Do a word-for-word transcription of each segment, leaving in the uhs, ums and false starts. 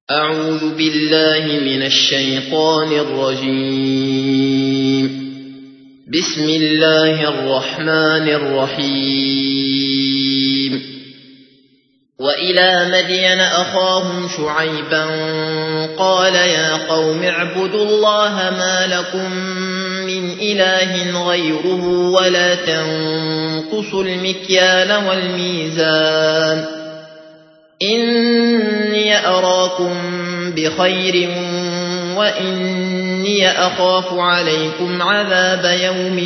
أعوذ بالله من الشيطان الرجيم. بسم الله الرحمن الرحيم. وإلى مدين أخاهم شعيبا قال يا قوم اعبدوا الله ما لكم من إله غيره ولا تنقصوا المكيال والميزان إني أراكم بخير وإني أخاف عليكم عذاب يوم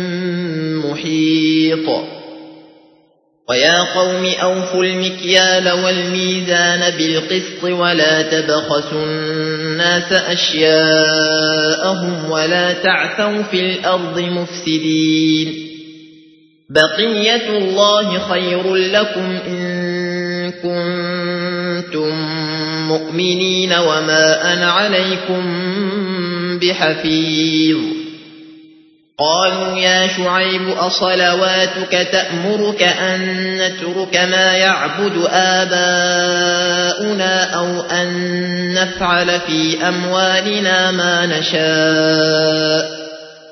محيط. ويا قوم أوفوا المكيال والميزان بالقسط ولا تبخسوا الناس أشياءهم ولا تعثوا في الأرض مفسدين. بقية الله خير لكم إن كنتم مؤمنين وما أنا عليكم بحفيظ. قالوا يا شعيب أصلواتك تأمرك أن نترك ما يعبد آباؤنا أو أن نفعل في أموالنا ما نشاء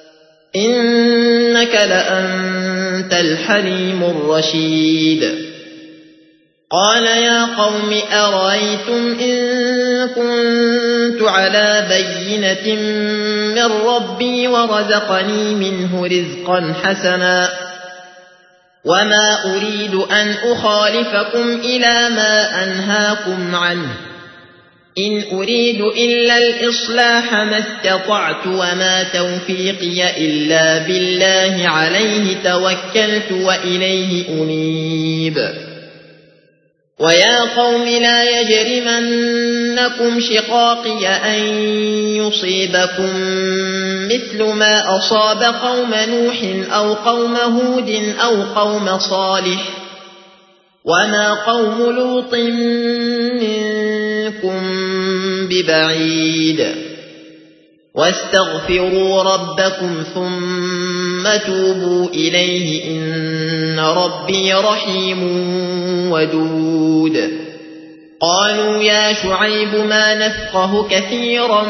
إنك لأنت الحليم الرشيد. قال يا قوم أرأيتم إن كنت على بينة من ربي ورزقني منه رزقا حسنا وما أريد أن أخالفكم إلى ما أنهاكم عنه إن أريد إلا الإصلاح ما استطعت وما توفيقي إلا بالله عليه توكلت وإليه أنيب. ويا قوم لا يجرمنكم شقاقي أن يصيبكم مثل ما أصاب قوم نوح أو قوم هود أو قوم صالح وما قوم لوط منكم ببعيد. واستغفروا ربكم ثم توبوا إليه إن ربي رحيم ودود. قالوا يا شعيب ما نفقه كثيرا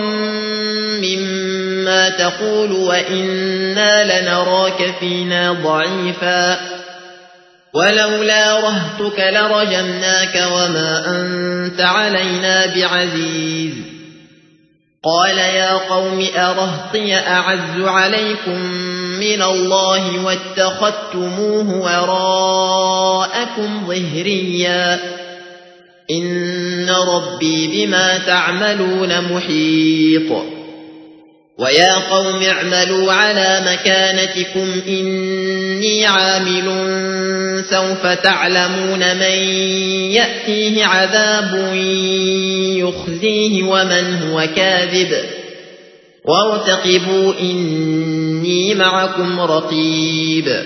مما تقول وإنا لنراك فينا ضعيفا ولولا رهتك لرجمناك وما أنت علينا بعزيز. قال يا قوم أرهطي أعز عليكم من الله واتخذتموه وراءكم ظهريا إن ربي بما تعملون محيط. ويا قوم اعملوا على مكانتكم إني عامل سوف تعلمون من يأتيه عذاب يخزيه ومن هو كاذب وارتقبوا إني معكم رقيب.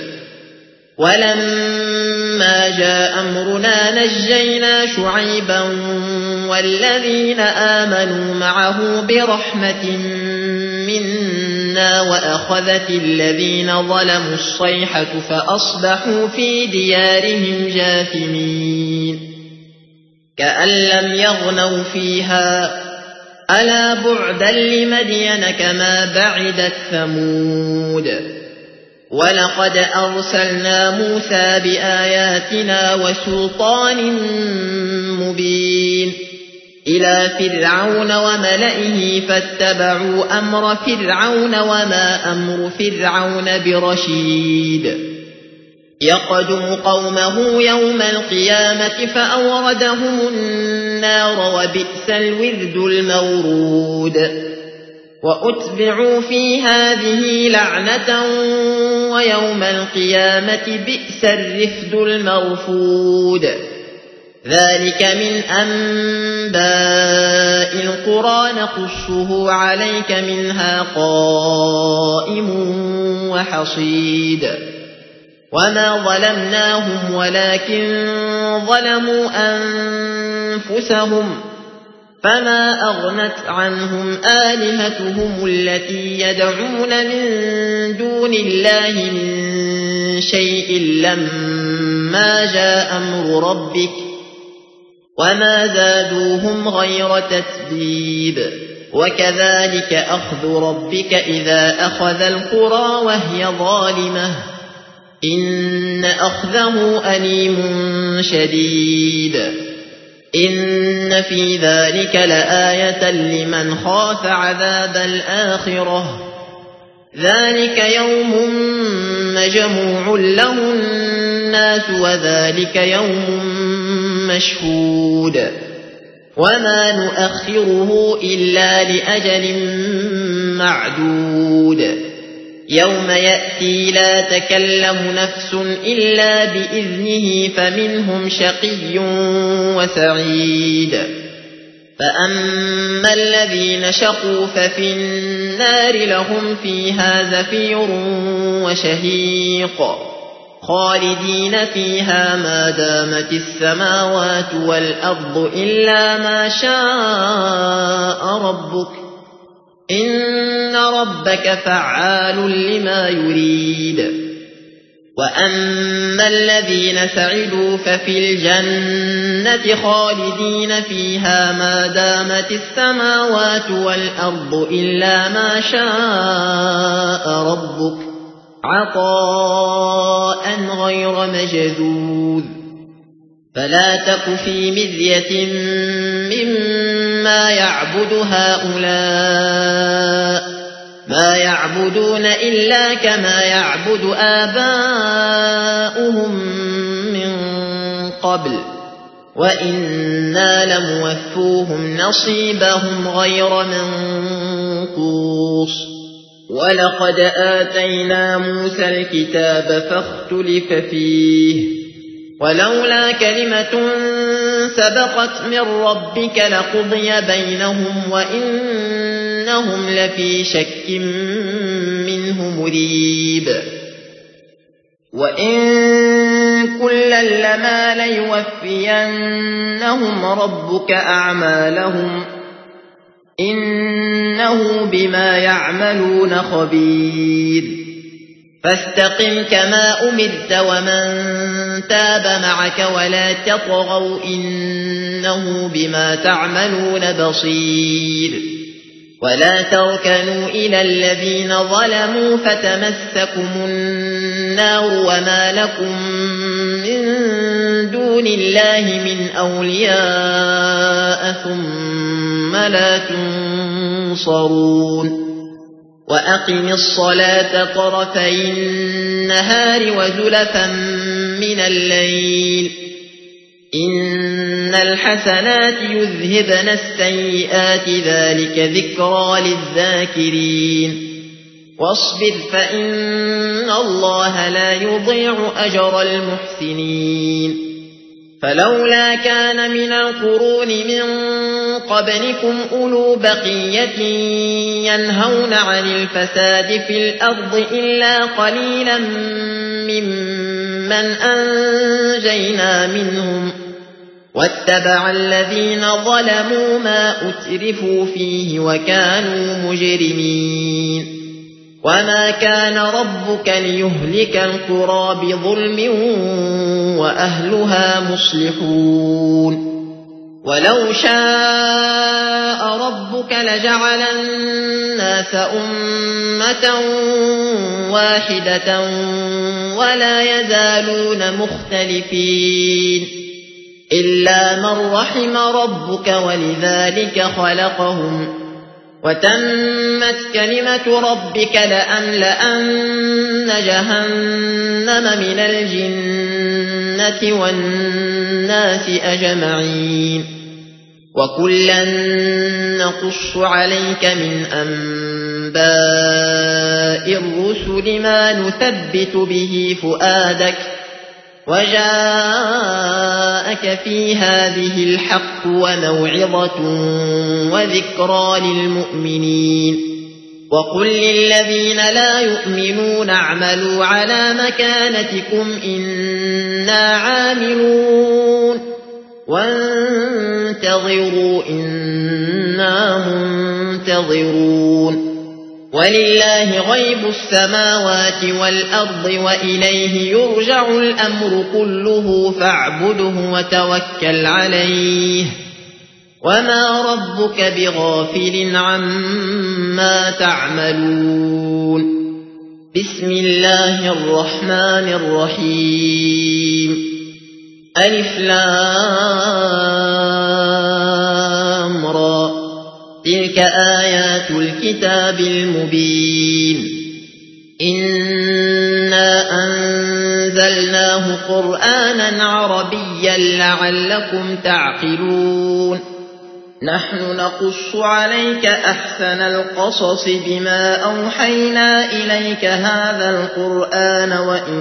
ولما جاء أمرنا نجينا شعيبا والذين آمنوا معه برحمة منا وأخذت الذين ظلموا الصيحة فأصبحوا في ديارهم جاثمين كأن لم يغنوا فيها ألا بعدا لمدين كما بعدت ثمود. ولقد أرسلنا موسى بآياتنا وسلطان مبين إلى فرعون وملئه فاتبعوا أمر فرعون وما أمر فرعون برشيد. يقدم قومه يوم القيامة فأوردهم النار وبئس الورد المورود. وأتبعوا في هذه لعنة ويوم القيامة بئس الرفد المرفود. ذلك من أنباء القرى نقصه عليك منها قائم وحصيد. وما ظلمناهم ولكن ظلموا أنفسهم فما أغنت عنهم آلهتهم التي يدعون من دون الله من شيء لما جاء أمر ربك وما زادوهم غير تتبيب وكذلك أخذ ربك إذا أخذ القرى وهي ظالمة إن أخذه أليم شديد إن في ذلك لآية لمن خاف عذاب الآخرة ذلك يوم مجموع له الناس وذلك يوم مشهود وما نؤخره إلا لأجل معدود يوم يأتي لا تكلم نفس إلا بإذنه فمنهم شقي وسعيد فأما الذين شقوا ففي النار لهم فيها زفير وشهيق خالدين فيها ما دامت السماوات والأرض إلا ما شاء ربك إن ربك فعال لما يريد وأما الذين سعدوا ففي الجنة خالدين فيها ما دامت السماوات والأرض إلا ما شاء ربك عطاء غير مجذوذ فلا تك في مذية مما يعبد هؤلاء ما يعبدون إلا كما يعبد آباؤهم من قبل وإنا لموفوهم نصيبهم غير منقوص ولقد آتينا موسى الكتاب فاختلف فيه ولولا كلمة سبقت من ربك لقضي بينهم وإنهم لفي شك منه مريب وإن كلا لما ليوفينهم ربك أعمالهم إنه بما يعملون خبير فاستقم كما أمرت ومن تاب معك ولا تطغوا إنه بما تعملون بصير ولا تركنوا إلى الذين ظلموا فتمسكم النار وما لكم من دون الله من أولياء ثم لا تنصرون وأقم الصلاة طرفي النهار وزلفا من الليل إن الحسنات يذهبن السيئات ذلك ذكرى للذاكرين واصبر فإن الله لا يضيع أجر المحسنين فلولا كان من القرون من قبلكم أولو بقية ينهون عن الفساد في الأرض إلا قليلا ممن أنجينا منهم واتبع الذين ظلموا ما أترفوا فيه وكانوا مجرمين وما كان ربك ليهلك القرى بظلم وأهلها مصلحون ولو شاء ربك لجعل الناس أمة واحدة ولا يزالون مختلفين إلا من رحم ربك ولذلك خلقهم وتمت كلمة ربك لأملأن جهنم من الجنة والناس أجمعين وكلا نقص عليك من أنباء الرسل ما نثبت به فؤادك وجاءك في هذه الحق وموعظة وذكرى للمؤمنين وقل للذين لا يؤمنون اعملوا على مكانتكم إنا عاملون وانتظروا إنا منتظرون ولله غيب السماوات والأرض وإليه يرجع الأمر كله فاعبده وتوكل عليه وما ربك بغافل عما تعملون. بسم الله الرحمن الرحيم. ألف لام را تلك آيات الكتاب المبين. إنا أنزلناه قرآنا عربيا لعلكم تعقلون. نحن نقص عليك أحسن القصص بما أوحينا إليك هذا القرآن وإن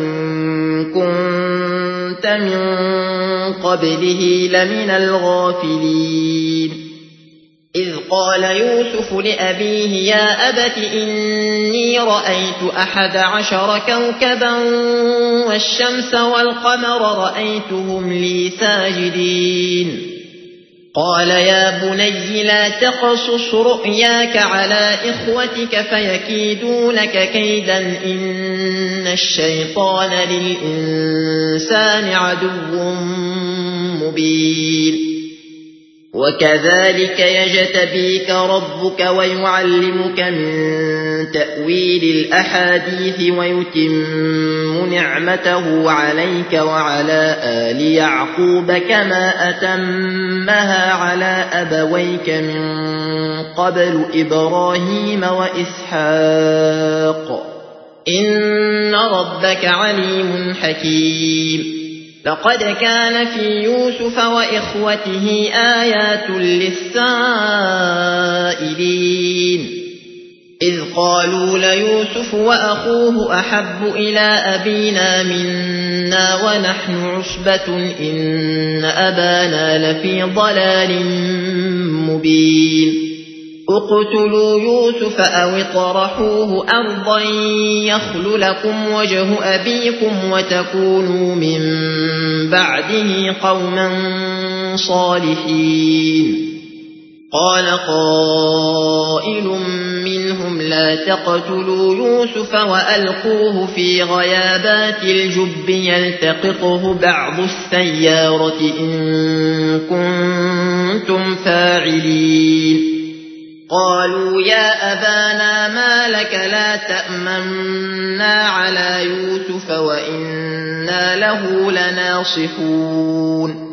كنت من قبله لمن الغافلين. إذ قال يوسف لأبيه يا أبت إني رأيت أحد عشر كوكبا والشمس والقمر رأيتهم لي ساجدين. قال يا بني لا تقصص رؤياك على إخوتك فيكيدوا لك كيدا إن الشيطان للإنسان عدو مبين. وكذلك يجتبيك ربك ويعلمك من تأويل الأحاديث ويتم نعمته عليك وعلى آل يعقوب كما أتمها على أبويك من قبل إبراهيم وإسحاق إن ربك عليم حكيم. لقد كان في يوسف وإخوته آيات للسائلين إذ قالوا ليوسف وأخوه أحب إلى أبينا منا ونحن عصبة إن أبانا لفي ضلال مبين. اقتلوا يوسف أو اطرحوه أرضا يخل لكم وجه أبيكم وتكونوا من بعده قوما صالحين. قال قائل منهم لا تقتلوا يوسف وألقوه في غيابات الجب يلتقطه بعض السيارة إن كنتم فاعلين. قالوا يا أبانا ما لك لا تأمنا على يوسف وإنا له لناصحون.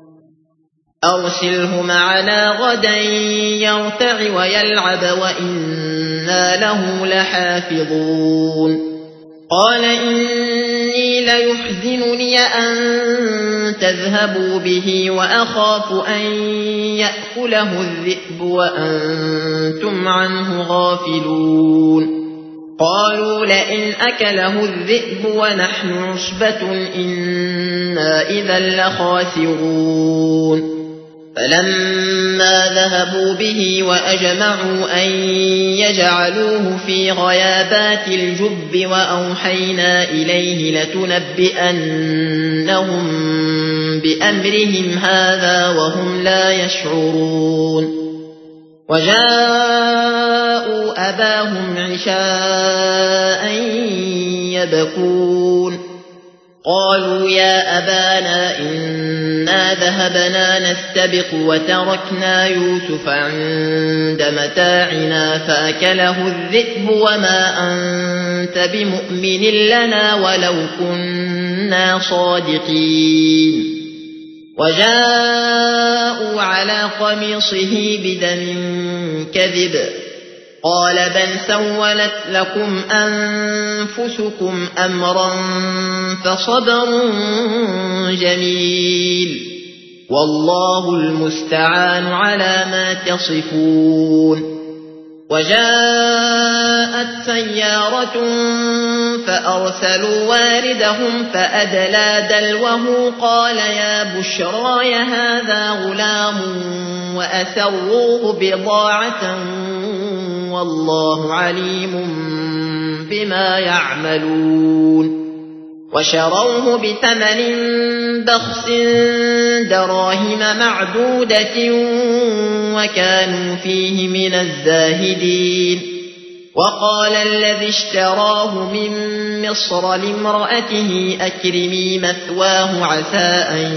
أرسله معنا غدا يرتع ويلعب وإنا له لحافظون. قال إني ليحزنني أن تذهبوا به وأخاف أن يأكله الذئب وأنتم عنه غافلون. قالوا لئن أكله الذئب ونحن عصبة إنا إذا لخاسرون. فلما ذهبوا به وأجمعوا أن يجعلوه في غيابات الجب وأوحينا إليه لتنبئنهم بأمرهم هذا وهم لا يشعرون. وجاءوا أباهم عشاء يبكون. قالوا يا أبانا إنا ذهبنا نستبق وتركنا يوسف عند متاعنا فأكله الذئب وما أنت بمؤمن لنا ولو كنا صادقين. وجاءوا على قميصه بدم كذب قال بل سولت لكم أنفسكم أمرا فصبر جميل والله المستعان على ما تصفون. وجاءت سيارة فأرسلوا واردهم فأدلى دلوه قال يا بشراي هذا غلام وأسروه بضاعة والله عليم بما يعملون. وشروه بثمن بخس دراهم معدودة وكانوا فيه من الزاهدين. وقال الذي اشتراه من مصر لامرأته أكرمي مثواه عسى أن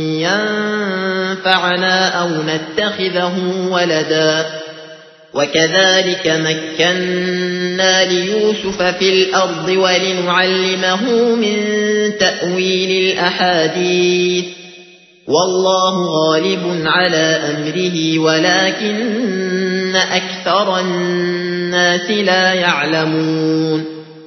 ينفعنا أو نتخذه ولدا وكذلك مكنا ليوسف في الأرض ولنعلمه من تأويل الأحاديث والله غالب على أمره ولكن أكثر الناس لا يعلمون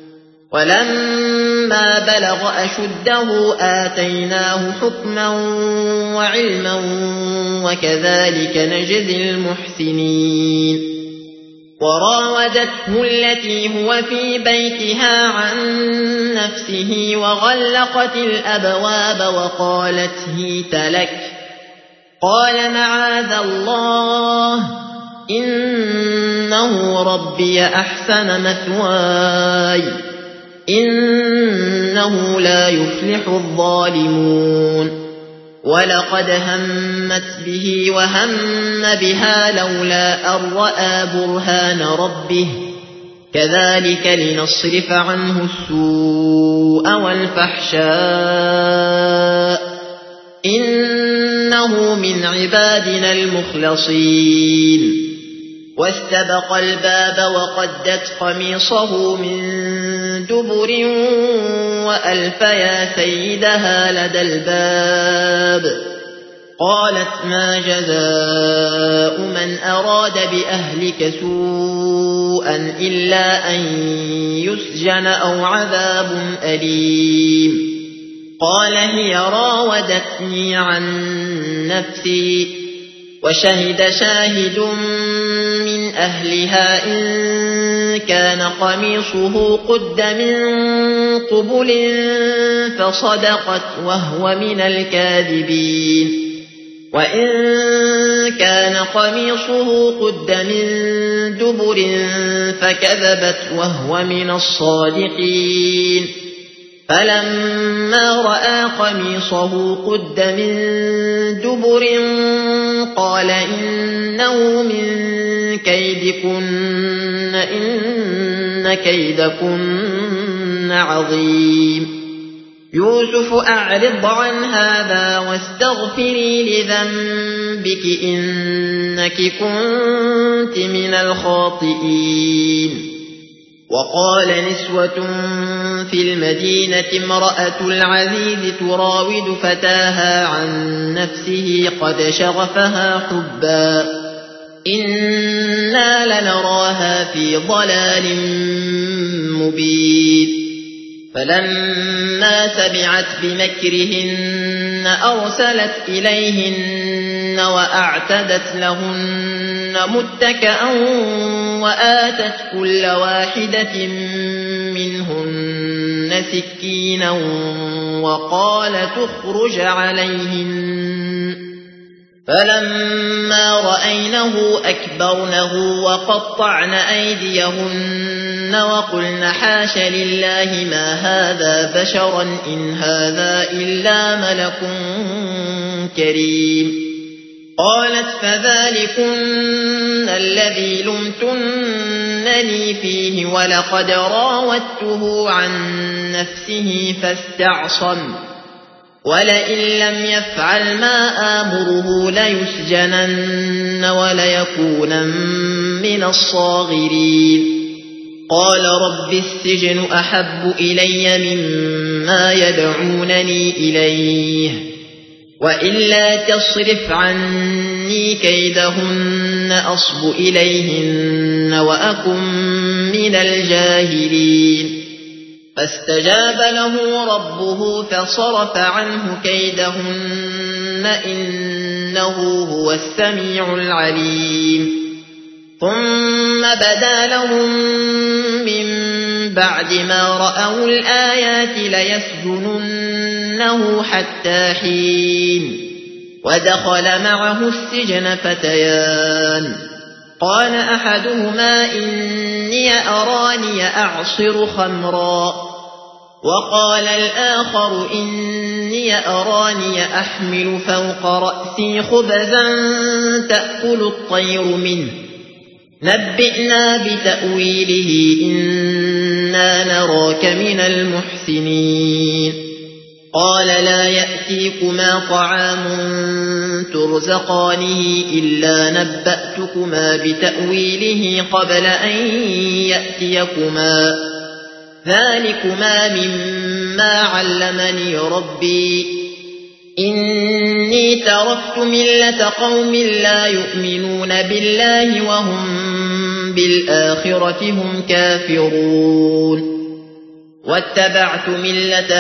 ولما بلغ أشده آتيناه حكما وعلما وكذلك نجزي المحسنين وراودته التي هو في بيتها عن نفسه وغلقت الأبواب وقالت هيت لك قال معاذ الله إنه ربي أحسن مثواي إنه لا يفلح الظالمون ولقد همت به وهم بها لولا أن رأى برهان ربه كذلك لنصرف عنه السوء والفحشاء إنه من عبادنا المخلصين واستبق الباب وقدت قميصه من دبر وألف يا سيدها لدى الباب قالت ما جزاء من أراد بأهلك سوءا إلا أن يسجن أو عذاب أليم قال هي راودتني عن نفسي وشهد شاهد من أهلها إن كان قميصه قد من قبل فصدقت وهو من الكاذبين وإن كان قميصه قد من دبر فكذبت وهو من الصادقين فلما رأى قميصه قد من دبر قال إنه من كيدكن إن كيدكن عظيم يوسف أعرض عن هذا واستغفري لذنبك إنك كنت من الخاطئين وقال نسوة في المدينة امرأة العزيز تراود فتاها عن نفسه قد شغفها حبا إنا لنراها في ضلال مبين فلما سمعت بمكرهن أرسلت إليهن وأعتدت لهن متكئا وآتت كل واحدة منهن سكينا وقال تخرج عليهن فلما رأينه أكبرنه وقطعن أيديهن وقلن حاش لله ما هذا بشرا إن هذا إلا ملك كريم قالت فذلكن الذي لمتنني فيه ولقد راودته عن نفسه فاستعصم ولئن لم يفعل ما آمره ليسجنن وليكونن من الصاغرين قال رب السجن أحب إلي مما يدعونني إليه وإلا تصرف عني كيدهن أصب إليهن وأكن من الجاهلين فاستجاب له ربه فصرف عنه كيدهن إنه هو السميع العليم ثم بدا لهم من بعد ما رأوا الآيات ليسجننه حتى حين ودخل معه السجن فتيان قال أحدهما إني أراني أعصر خمرا وقال الآخر إني أراني أحمل فوق رأسي خبزا تأكل الطير منه نبئنا بتأويله إنا نراك من المحسنين قال لا يأتيكما طعام ترزقانه إلا نبأتكما بتأويله قبل أن يأتيكما ذلكما مما علمني ربي إني تركت ملة قوم لا يؤمنون بالله وهم بالآخرة هم كافرون واتبعت ملة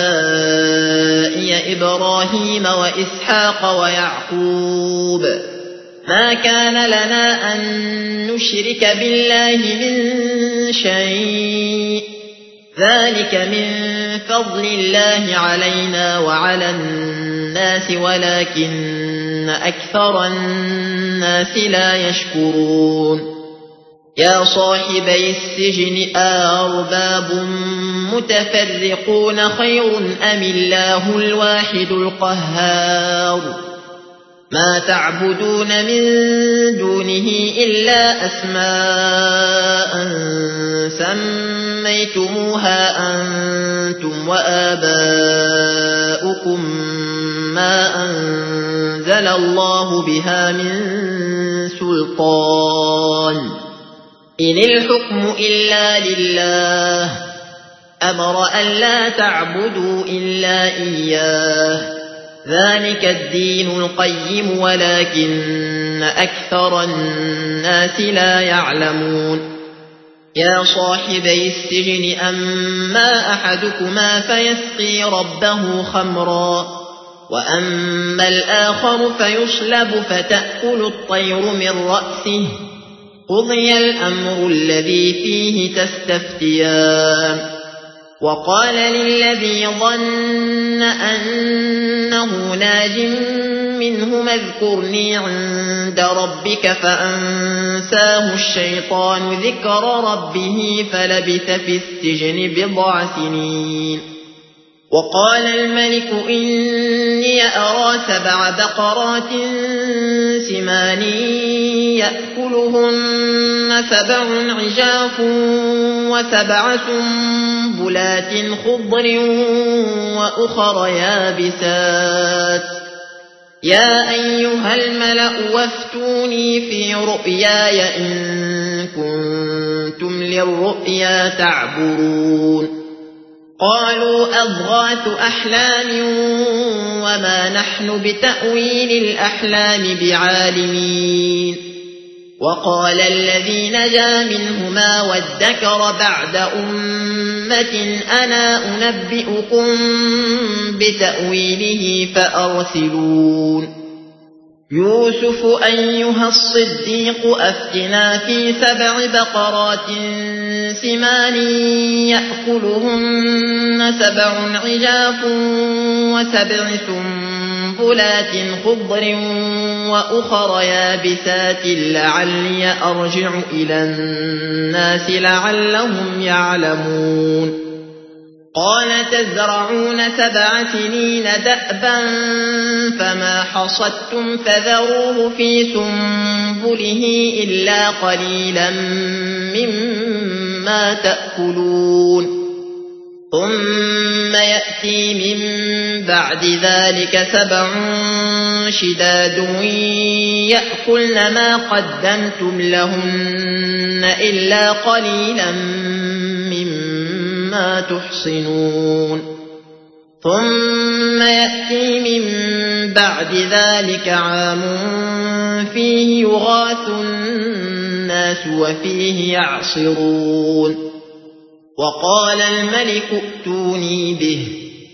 آبائي إبراهيم وإسحاق ويعقوب ما كان لنا أن نشرك بالله من شيء ذلك من فضل الله علينا وعلى الناس ولكن أكثر الناس لا يشكرون يا صاحبي السجن أأرباب متفرقون خير أم الله الواحد القهار ما تعبدون من دونه إلا أسماء سميتموها أنتم وآباؤكم ما أنزل الله بها من سلطان إن الحكم إلا لله أمر أن لا تعبدوا إلا إياه ذلك الدين القيم ولكن أكثر الناس لا يعلمون يا صاحبي السجن أما أحدكما فيسقي ربه خمرا وأما الآخر فيصلب فتأكل الطير من رأسه قضي الأمر الذي فيه تستفتيان وقال للذي ظن أنه ناج منهما اذكرني عند ربك فأنساه الشيطان ذكر ربه فلبث في السجن بضع سنين وقال الملك إني أرى سبع بقرات سمان يأكلهن سبع عجاف وسبع سنبلات خضر وأخر يابسات يا أيها الملأ وافتوني في رؤياي إن كنتم للرؤيا تعبرون قالوا أضغاث أحلام وما نحن بتأويل الأحلام بعالمين وقال الذي نجا منهما وادكر بعد أمة أنا أنبئكم بتأويله فأرسلون يوسف أيها الصديق أفتنا في سبع بقرات سمان يأكلهن سبع عجاف وسبع سنبلات خضر وأخر يابسات لعلي أرجع إلى الناس لعلهم يعلمون قال تزرعون سبع سنين دأبا فما حصدتم فذروه في سنبله إلا قليلا مما تأكلون ثم يأتي من بعد ذلك سبع شداد يأكلن ما قدمتم لهن إلا قليلا مما تحصنون ثم يأتي من بعد ذلك عام فيه يغاث الناس وفيه يعصرون وقال الملك ائتوني به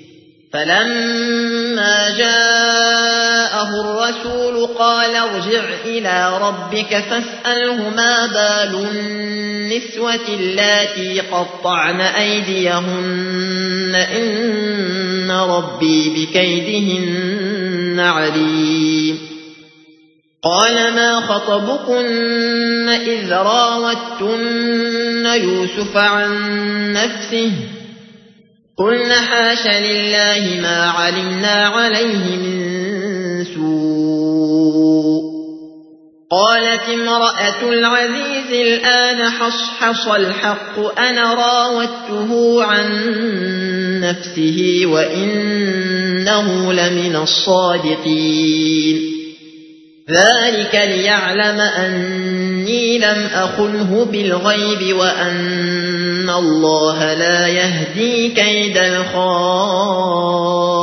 فلما جاءه الرسول قال ارجع إلى ربك فاسأله ما بال النسوة اللاتي قطعن أيديهن إن ربي بكيدهن عليم قال ما خطبكن إذ راوتن يوسف عن نفسه قلنا حاش لله ما علمنا عليه من سوء قالت امرأة العزيز الآن حصحص الحق أنا راودته عن نفسه وإنه لمن الصادقين ذلك ليعلم أني لم أخنه بالغيب وأن الله لا يهدي كيد الخائنين.